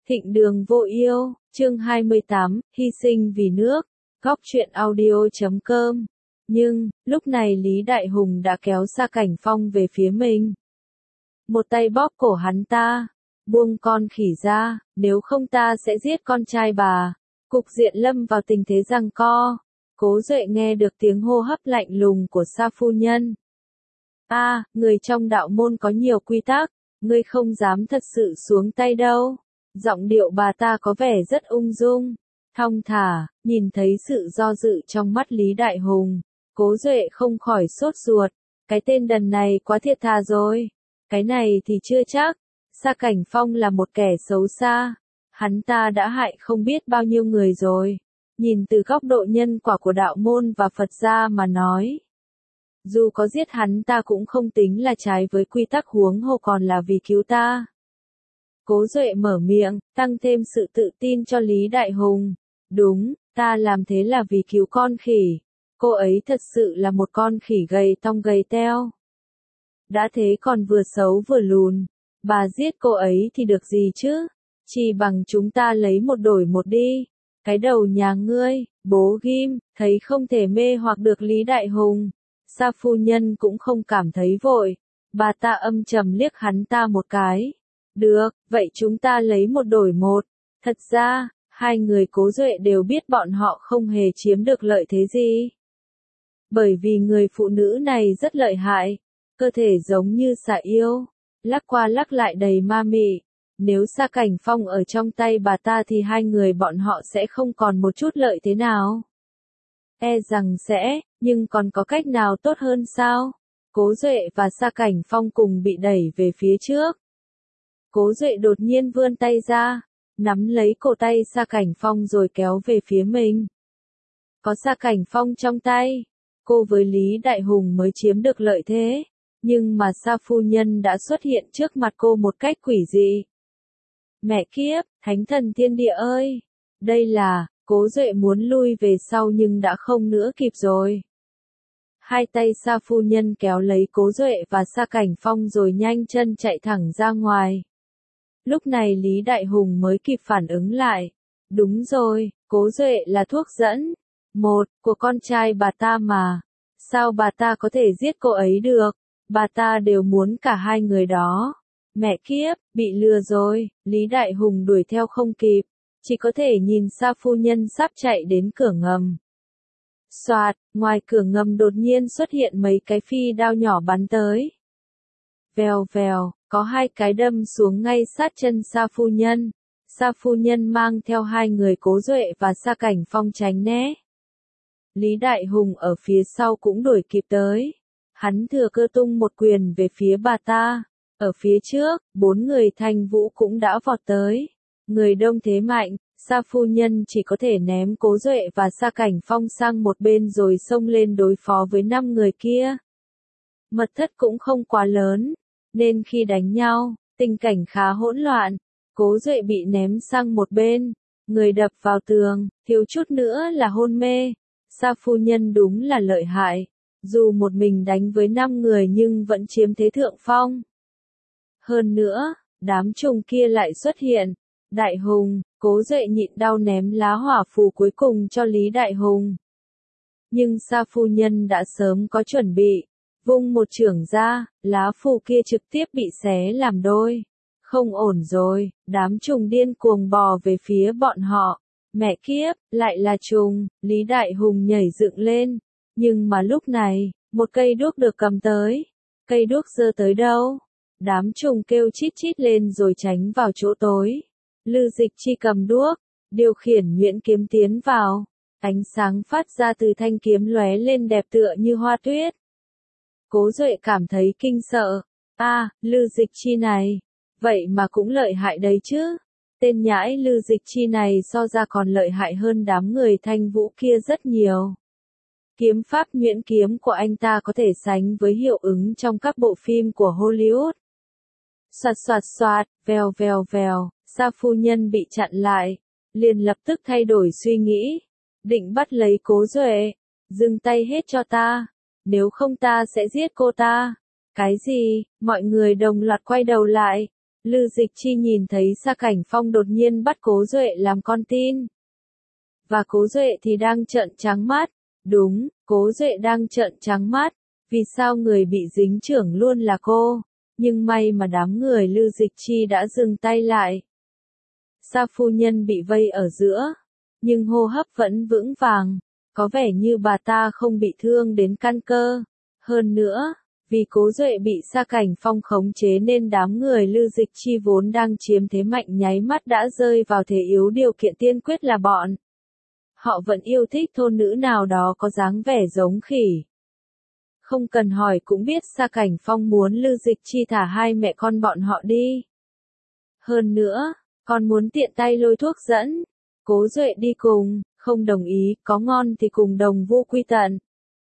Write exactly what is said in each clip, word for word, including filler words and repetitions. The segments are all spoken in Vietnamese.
Thịnh đường vô yêu, chương hai mươi tám, hy sinh vì nước, góc truyện audio chấm com. Nhưng, lúc này Lý Đại Hùng đã kéo Sa Cảnh Phong về phía mình. Một tay bóp cổ hắn ta, buông con khỉ ra, nếu không ta sẽ giết con trai bà. Cục diện lâm vào tình thế giằng co. Cố Duệ nghe được tiếng hô hấp lạnh lùng của Sa phu nhân. A, à, người trong đạo môn có nhiều quy tắc, ngươi không dám thật sự xuống tay đâu. Giọng điệu bà ta có vẻ rất ung dung, thong thả, nhìn thấy sự do dự trong mắt Lý Đại Hùng. Cố Duệ không khỏi sốt ruột, cái tên đần này quá thiệt thà rồi. Cái này thì chưa chắc, Sa Cảnh Phong là một kẻ xấu xa, hắn ta đã hại không biết bao nhiêu người rồi. Nhìn từ góc độ nhân quả của đạo môn và Phật gia mà nói, dù có giết hắn ta cũng không tính là trái với quy tắc, huống hồ còn là vì cứu ta. Cố Duệ mở miệng, tăng thêm sự tự tin cho Lý Đại Hùng. Đúng, ta làm thế là vì cứu con khỉ. Cô ấy thật sự là một con khỉ gầy tong gầy teo. Đã thế còn vừa xấu vừa lùn. Bà giết cô ấy thì được gì chứ? Chỉ bằng chúng ta lấy một đổi một đi. Cái đầu nhà ngươi, bố ghim, thấy không thể mê hoặc được Lý Đại Hùng. Sa phu nhân cũng không cảm thấy vội. Bà ta âm trầm liếc hắn ta một cái. Được, vậy chúng ta lấy một đổi một. Thật ra, hai người Cố Duệ đều biết bọn họ không hề chiếm được lợi thế gì. Bởi vì người phụ nữ này rất lợi hại, cơ thể giống như xà yêu, lắc qua lắc lại đầy ma mị. Nếu Sa Cảnh Phong ở trong tay bà ta thì hai người bọn họ sẽ không còn một chút lợi thế nào. E rằng sẽ, nhưng còn có cách nào tốt hơn sao? Cố Duệ và Sa Cảnh Phong cùng bị đẩy về phía trước. Cố Duệ đột nhiên vươn tay ra, nắm lấy cổ tay Sa Cảnh Phong rồi kéo về phía mình. Có Sa Cảnh Phong trong tay, cô với Lý Đại Hùng mới chiếm được lợi thế, nhưng mà Sa phu nhân đã xuất hiện trước mặt cô một cách quỷ dị. Mẹ kiếp, thánh thần thiên địa ơi! Đây là, Cố Duệ muốn lui về sau nhưng đã không nữa kịp rồi. Hai tay Sa phu nhân kéo lấy Cố Duệ và Sa Cảnh Phong rồi nhanh chân chạy thẳng ra ngoài. Lúc này Lý Đại Hùng mới kịp phản ứng lại. Đúng rồi, Cố Duệ là thuốc dẫn. Một, của con trai bà ta mà. Sao bà ta có thể giết cô ấy được? Bà ta đều muốn cả hai người đó. Mẹ kiếp, bị lừa rồi. Lý Đại Hùng đuổi theo không kịp. Chỉ có thể nhìn Sa phu nhân sắp chạy đến cửa ngầm. Soạt, ngoài cửa ngầm đột nhiên xuất hiện mấy cái phi đao nhỏ bắn tới. Vèo vèo, có hai cái đâm xuống ngay sát chân Sa phu nhân. Sa phu nhân mang theo hai người Cố Duệ và Sa Cảnh Phong tránh né. Lý Đại Hùng ở phía sau cũng đuổi kịp tới. Hắn thừa cơ tung một quyền về phía bà ta. Ở phía trước, bốn người Thanh Vũ cũng đã vọt tới. Người đông thế mạnh, Sa phu nhân chỉ có thể ném Cố Duệ và Sa Cảnh Phong sang một bên rồi xông lên đối phó với năm người kia. Mật thất cũng không quá lớn, nên khi đánh nhau, tình cảnh khá hỗn loạn. Cố Duệ bị ném sang một bên, người đập vào tường, thiếu chút nữa là hôn mê. Sa phu nhân đúng là lợi hại, dù một mình đánh với năm người nhưng vẫn chiếm thế thượng phong. Hơn nữa, đám trùng kia lại xuất hiện. Đại Hùng, Cố Duệ nhịn đau ném lá hỏa phù cuối cùng cho Lý Đại Hùng. Nhưng Sa phu nhân đã sớm có chuẩn bị, vung một chưởng ra, lá phù kia trực tiếp bị xé làm đôi. Không ổn rồi, đám trùng điên cuồng bò về phía bọn họ. Mẹ kiếp, lại là trùng, Lý Đại Hùng nhảy dựng lên. Nhưng mà lúc này, một cây đuốc được cầm tới. Cây đuốc giơ tới đâu? Đám trùng kêu chít chít lên rồi tránh vào chỗ tối. Lư Dịch Chi cầm đuốc, điều khiển nhuyễn kiếm tiến vào. Ánh sáng phát ra từ thanh kiếm lóe lên đẹp tựa như hoa tuyết. Cố Duệ cảm thấy kinh sợ. A, à, Lư Dịch Chi này, vậy mà cũng lợi hại đấy chứ. Tên nhãi Lư Dịch Chi này so ra còn lợi hại hơn đám người Thanh Vũ kia rất nhiều. Kiếm pháp nhuyễn kiếm của anh ta có thể sánh với hiệu ứng trong các bộ phim của Hollywood. Soạt soạt soạt, vèo vèo vèo, Sa phu nhân bị chặn lại, liền lập tức thay đổi suy nghĩ, định bắt lấy Cố Duệ. Dừng tay hết cho ta, nếu không ta sẽ giết cô ta. Cái gì? Mọi người đồng loạt quay đầu lại. Lư Dịch Chi nhìn thấy Sa Cảnh Phong đột nhiên bắt Cố Duệ làm con tin. Và Cố Duệ thì đang trợn trắng mắt. Đúng, Cố Duệ đang trợn trắng mắt. Vì sao người bị dính trưởng luôn là cô? Nhưng may mà đám người Lư Dịch Chi đã dừng tay lại. Sa phu nhân bị vây ở giữa. Nhưng hô hấp vẫn vững vàng. Có vẻ như bà ta không bị thương đến căn cơ. Hơn nữa, vì Cố Duệ bị Sa Cảnh Phong khống chế nên đám người Lư Dịch Chi vốn đang chiếm thế mạnh nháy mắt đã rơi vào thế yếu, điều kiện tiên quyết là bọn họ vẫn yêu thích thôn nữ nào đó có dáng vẻ giống khỉ. Không cần hỏi cũng biết Sa Cảnh Phong muốn Lư Dịch Chi thả hai mẹ con bọn họ đi. Hơn nữa, còn muốn tiện tay lôi thuốc dẫn Cố Duệ đi cùng, không đồng ý, có ngon thì cùng đồng vu quy tận.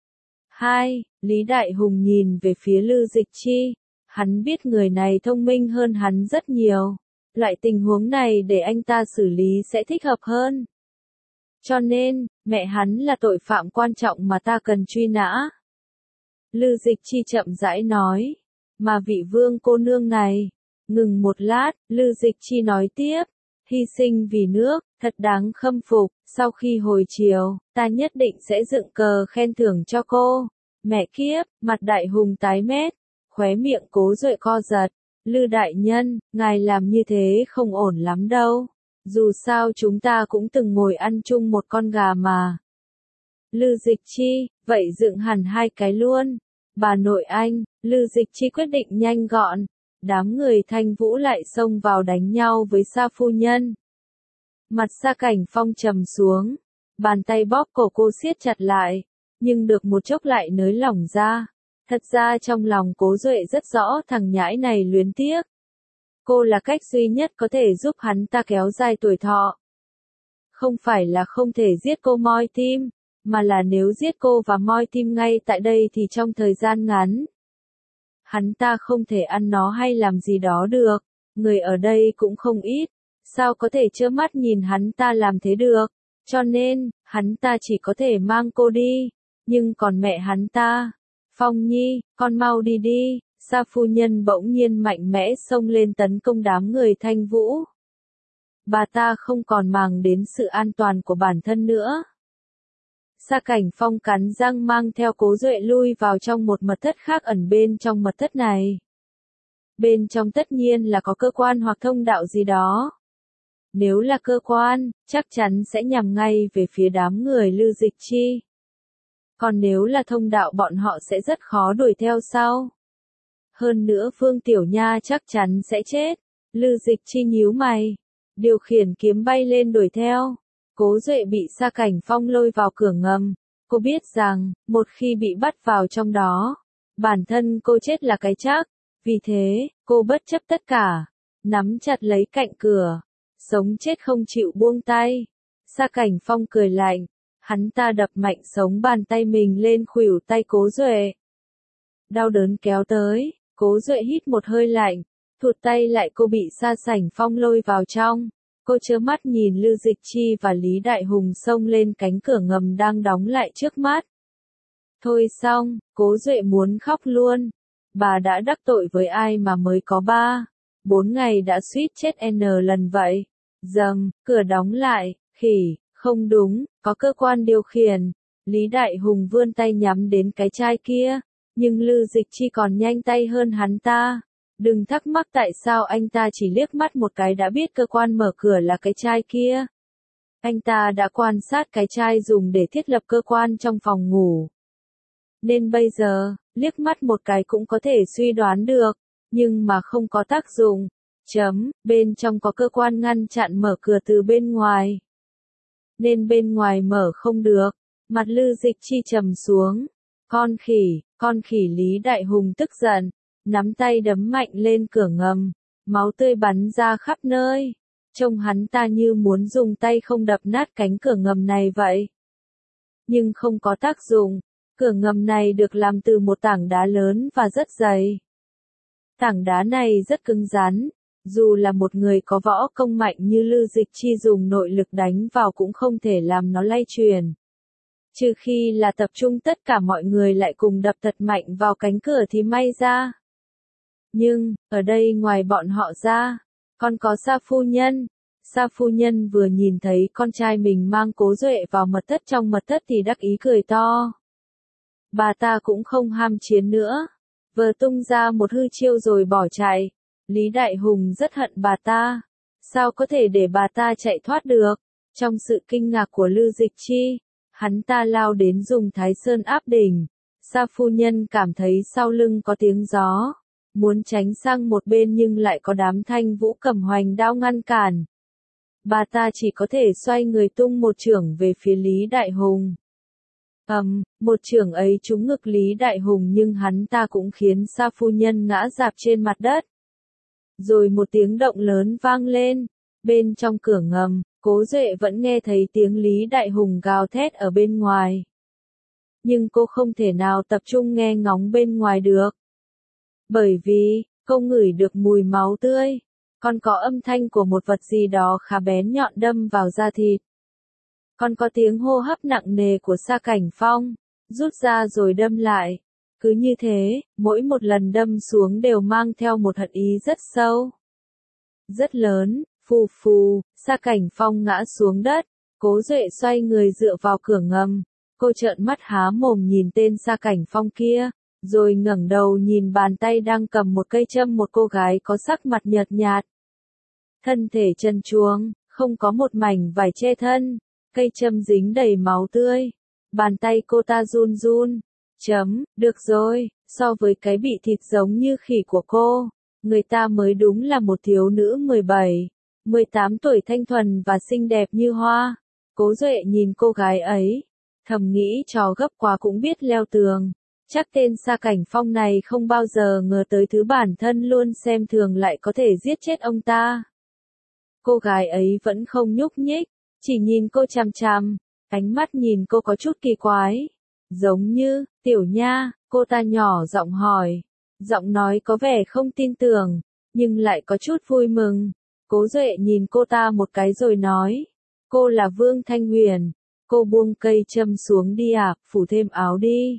hai. Lý Đại Hùng nhìn về phía Lư Dịch Chi. Hắn biết người này thông minh hơn hắn rất nhiều. Loại tình huống này để anh ta xử lý sẽ thích hợp hơn. Cho nên, mẹ hắn là tội phạm quan trọng mà ta cần truy nã. Lư Dịch Chi chậm rãi nói. Mà vị vương cô nương này. Ngừng một lát, Lư Dịch Chi nói tiếp. Hy sinh vì nước, thật đáng khâm phục. Sau khi hồi chiều, ta nhất định sẽ dựng cờ khen thưởng cho cô. Mẹ kiếp, mặt Đại Hùng tái mét. Khóe miệng Cố Duệ co giật. Lư đại nhân, ngài làm như thế không ổn lắm đâu. Dù sao chúng ta cũng từng ngồi ăn chung một con gà mà. Lư Dịch Chi, vậy dựng hẳn hai cái luôn. Bà nội anh, Lư Dịch Chi quyết định nhanh gọn. Đám người Thanh Vũ lại xông vào đánh nhau với Sa phu nhân. Mặt Sa Cảnh Phong trầm xuống. Bàn tay bóp cổ cô siết chặt lại. Nhưng được một chốc lại nới lỏng ra. Thật ra trong lòng Cố Duệ rất rõ thằng nhãi này luyến tiếc. Cô là cách duy nhất có thể giúp hắn ta kéo dài tuổi thọ. Không phải là không thể giết cô moi tim, mà là nếu giết cô và moi tim ngay tại đây thì trong thời gian ngắn. Hắn ta không thể ăn nó hay làm gì đó được, người ở đây cũng không ít, sao có thể trơ mắt nhìn hắn ta làm thế được, cho nên, hắn ta chỉ có thể mang cô đi, nhưng còn mẹ hắn ta, Phong Nhi, con mau đi đi. Sa phu nhân bỗng nhiên mạnh mẽ xông lên tấn công đám người Thanh Vũ. Bà ta không còn màng đến sự an toàn của bản thân nữa. Sa Cảnh Phong cắn răng mang theo Cố Duệ lui vào trong một mật thất khác ẩn bên trong mật thất này. Bên trong tất nhiên là có cơ quan hoặc thông đạo gì đó. Nếu là cơ quan, chắc chắn sẽ nhằm ngay về phía đám người Lư Dịch Chi. Còn nếu là thông đạo bọn họ sẽ rất khó đuổi theo sau. Hơn nữa Phương Tiểu Nha chắc chắn sẽ chết. Lư Dịch Chi nhíu mày. Điều khiển kiếm bay lên đuổi theo. Cố Duệ bị Sa Cảnh Phong lôi vào cửa ngầm. Cô biết rằng, một khi bị bắt vào trong đó, bản thân cô chết là cái chắc. Vì thế, cô bất chấp tất cả. Nắm chặt lấy cạnh cửa. Sống chết không chịu buông tay. Sa Cảnh Phong cười lạnh. Hắn ta đập mạnh sống bàn tay mình lên khuỷu tay Cố Duệ. Đau đớn kéo tới. Cố Duệ hít một hơi lạnh, thụt tay lại cô bị Sa Cảnh Phong lôi vào trong. Cô trơ mắt nhìn Lư Dịch Chi và Lý Đại Hùng xông lên cánh cửa ngầm đang đóng lại trước mắt. Thôi xong, Cố Duệ muốn khóc luôn. Bà đã đắc tội với ai mà mới có ba, bốn ngày đã suýt chết n lần vậy. Dầm, cửa đóng lại, khỉ, không đúng, có cơ quan điều khiển. Lý Đại Hùng vươn tay nhắm đến cái chai kia. Nhưng Lư Dịch Chi còn nhanh tay hơn hắn ta. Đừng thắc mắc tại sao anh ta chỉ liếc mắt một cái đã biết cơ quan mở cửa là cái chai kia. Anh ta đã quan sát cái chai dùng để thiết lập cơ quan trong phòng ngủ. Nên bây giờ, liếc mắt một cái cũng có thể suy đoán được, nhưng mà không có tác dụng. Chấm, bên trong có cơ quan ngăn chặn mở cửa từ bên ngoài. Nên bên ngoài mở không được. Mặt Lư Dịch Chi trầm xuống. Con khỉ, con khỉ. Lý Đại Hùng tức giận, nắm tay đấm mạnh lên cửa ngầm, máu tươi bắn ra khắp nơi. Trông hắn ta như muốn dùng tay không đập nát cánh cửa ngầm này vậy. Nhưng không có tác dụng, cửa ngầm này được làm từ một tảng đá lớn và rất dày. Tảng đá này rất cứng rắn, dù là một người có võ công mạnh như Lư Dịch Chi dùng nội lực đánh vào cũng không thể làm nó lay chuyển. Trừ khi là tập trung tất cả mọi người lại cùng đập thật mạnh vào cánh cửa thì may ra. Nhưng, ở đây ngoài bọn họ ra, còn có Sa phu nhân. Sa phu nhân vừa nhìn thấy con trai mình mang Cố Duệ vào mật thất trong mật thất thì đắc ý cười to. Bà ta cũng không ham chiến nữa, vừa tung ra một hư chiêu rồi bỏ chạy. Lý Đại Hùng rất hận bà ta, sao có thể để bà ta chạy thoát được? Trong sự kinh ngạc của Lư Dịch Chi, hắn ta lao đến dùng Thái Sơn áp đỉnh. Sa phu nhân cảm thấy sau lưng có tiếng gió, muốn tránh sang một bên nhưng lại có đám Thanh Vũ cầm hoành đao ngăn cản. Bà ta chỉ có thể xoay người tung một chưởng về phía Lý Đại Hùng. Ầm, um, một chưởng ấy trúng ngực Lý Đại Hùng nhưng hắn ta cũng khiến Sa phu nhân ngã rạp trên mặt đất. Rồi một tiếng động lớn vang lên, bên trong cửa ngầm, Cố Duệ vẫn nghe thấy tiếng Lý Đại Hùng gào thét ở bên ngoài. Nhưng cô không thể nào tập trung nghe ngóng bên ngoài được. Bởi vì, cô ngửi được mùi máu tươi, còn có âm thanh của một vật gì đó khá bén nhọn đâm vào da thịt. Còn có tiếng hô hấp nặng nề của Sa Cảnh Phong, rút ra rồi đâm lại. Cứ như thế, mỗi một lần đâm xuống đều mang theo một hận ý rất sâu, rất lớn. Phù phù, Sa Cảnh Phong ngã xuống đất, Cố Duệ xoay người dựa vào cửa ngầm. Cô trợn mắt há mồm nhìn tên Sa Cảnh Phong kia, rồi ngẩng đầu nhìn bàn tay đang cầm một cây châm một cô gái có sắc mặt nhợt nhạt. Thân thể trần truồng, không có một mảnh vải che thân, cây châm dính đầy máu tươi. Bàn tay cô ta run run. Chấm, được rồi, so với cái bị thịt giống như khỉ của cô, người ta mới đúng là một thiếu nữ mười bảy, mười tám tuổi thanh thuần và xinh đẹp như hoa. Cố Duệ nhìn cô gái ấy, thầm nghĩ trò gấp quá cũng biết leo tường. Chắc tên Sa Cảnh Phong này không bao giờ ngờ tới thứ bản thân luôn xem thường lại có thể giết chết ông ta. Cô gái ấy vẫn không nhúc nhích, chỉ nhìn cô chằm chằm, ánh mắt nhìn cô có chút kỳ quái. Giống như, Tiểu Nha, cô ta nhỏ giọng hỏi. Giọng nói có vẻ không tin tưởng, nhưng lại có chút vui mừng. Cố Duệ nhìn cô ta một cái rồi nói. Cô là Vương Thanh Huyền. Cô buông cây châm xuống đi à, phủ thêm áo đi.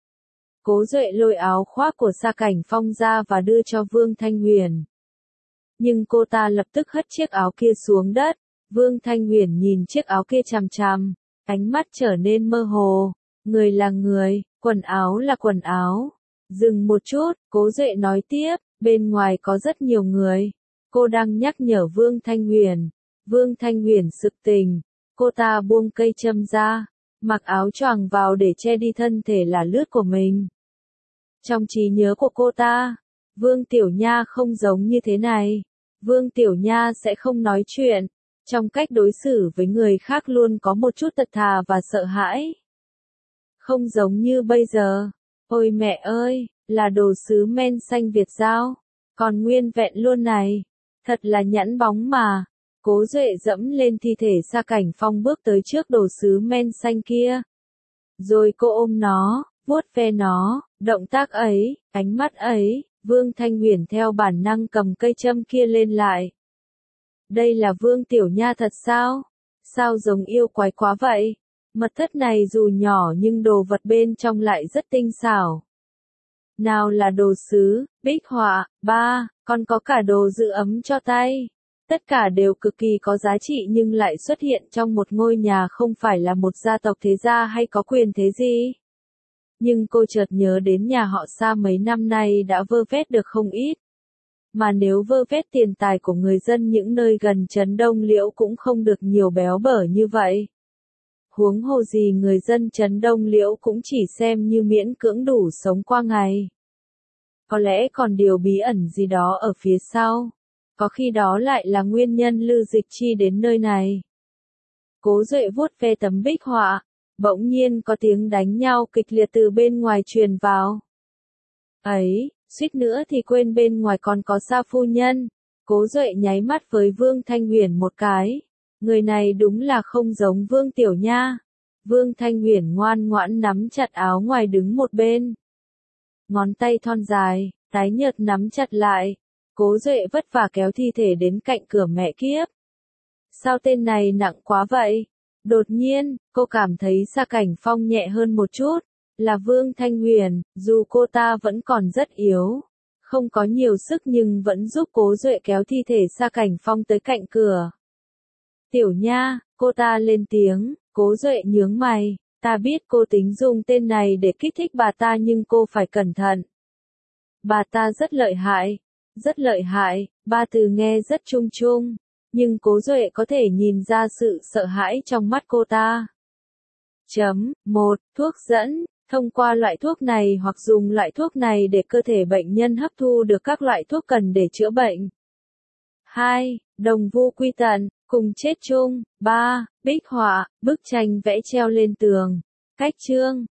Cố Duệ lôi áo khoác của Sa Cảnh Phong ra và đưa cho Vương Thanh Huyền. Nhưng cô ta lập tức hất chiếc áo kia xuống đất. Vương Thanh Huyền nhìn chiếc áo kia chằm chằm, ánh mắt trở nên mơ hồ. Người là người, quần áo là quần áo. Dừng một chút, Cố Duệ nói tiếp, bên ngoài có rất nhiều người. Cô đang nhắc nhở Vương Thanh Huyền. Vương Thanh Huyền sực tỉnh. Cô ta buông cây châm ra, mặc áo choàng vào để che đi thân thể là lướt của mình. Trong trí nhớ của cô ta, Vương Tiểu Nha không giống như thế này. Vương Tiểu Nha sẽ không nói chuyện. Trong cách đối xử với người khác luôn có một chút thật thà và sợ hãi. Không giống như bây giờ. Ôi mẹ ơi, là đồ sứ men xanh Việt Giao. Còn nguyên vẹn luôn này. Thật là nhẵn bóng mà. Cố Duệ dẫm lên thi thể Sa Cảnh Phong bước tới trước đồ sứ men xanh kia. Rồi cô ôm nó, vuốt ve nó, động tác ấy, ánh mắt ấy, Vương Thanh Huyền theo bản năng cầm cây châm kia lên lại. Đây là Vương Tiểu Nha thật sao? Sao giống yêu quái quá vậy? Mật thất này dù nhỏ nhưng đồ vật bên trong lại rất tinh xảo. Nào là đồ sứ, bích họa, ba, còn có cả đồ giữ ấm cho tay. Tất cả đều cực kỳ có giá trị nhưng lại xuất hiện trong một ngôi nhà không phải là một gia tộc thế gia hay có quyền thế gì. Nhưng cô chợt nhớ đến nhà họ Sa mấy năm nay đã vơ vét được không ít. Mà nếu vơ vét tiền tài của người dân những nơi gần trấn Đông Liễu cũng không được nhiều béo bở như vậy. Huống hồ gì người dân trấn Đông Liễu cũng chỉ xem như miễn cưỡng đủ sống qua ngày. Có lẽ còn điều bí ẩn gì đó ở phía sau. Có khi đó lại là nguyên nhân Lư Dịch Chi đến nơi này. Cố Duệ vuốt ve tấm bích họa, bỗng nhiên có tiếng đánh nhau kịch liệt từ bên ngoài truyền vào. Ấy, suýt nữa thì quên bên ngoài còn có Sa phu nhân. Cố Duệ nháy mắt với Vương Thanh Huyền một cái. Người này đúng là không giống Vương Tiểu Nha. Vương Thanh Huyền ngoan ngoãn nắm chặt áo ngoài đứng một bên. Ngón tay thon dài, tái nhợt nắm chặt lại. Cố Duệ vất vả kéo thi thể đến cạnh cửa mẹ kiếp. Sao tên này nặng quá vậy? Đột nhiên, cô cảm thấy Sa Cảnh Phong nhẹ hơn một chút. Là Vương Thanh Huyền, dù cô ta vẫn còn rất yếu. không có nhiều sức nhưng vẫn giúp Cố Duệ kéo thi thể Sa Cảnh Phong tới cạnh cửa. Tiểu Nha, cô ta lên tiếng, Cố Duệ nhướng mày, ta biết cô tính dùng tên này để kích thích bà ta nhưng cô phải cẩn thận. Bà ta rất lợi hại, rất lợi hại, ba từ nghe rất chung chung, nhưng Cố Duệ có thể nhìn ra sự sợ hãi trong mắt cô ta. Chấm, một, thuốc dẫn, thông qua loại thuốc này hoặc dùng loại thuốc này để cơ thể bệnh nhân hấp thu được các loại thuốc cần để chữa bệnh. hai. Đồng vu quy tận, cùng chết chung. ba. Bích họa, bức tranh vẽ treo lên tường. Cách chương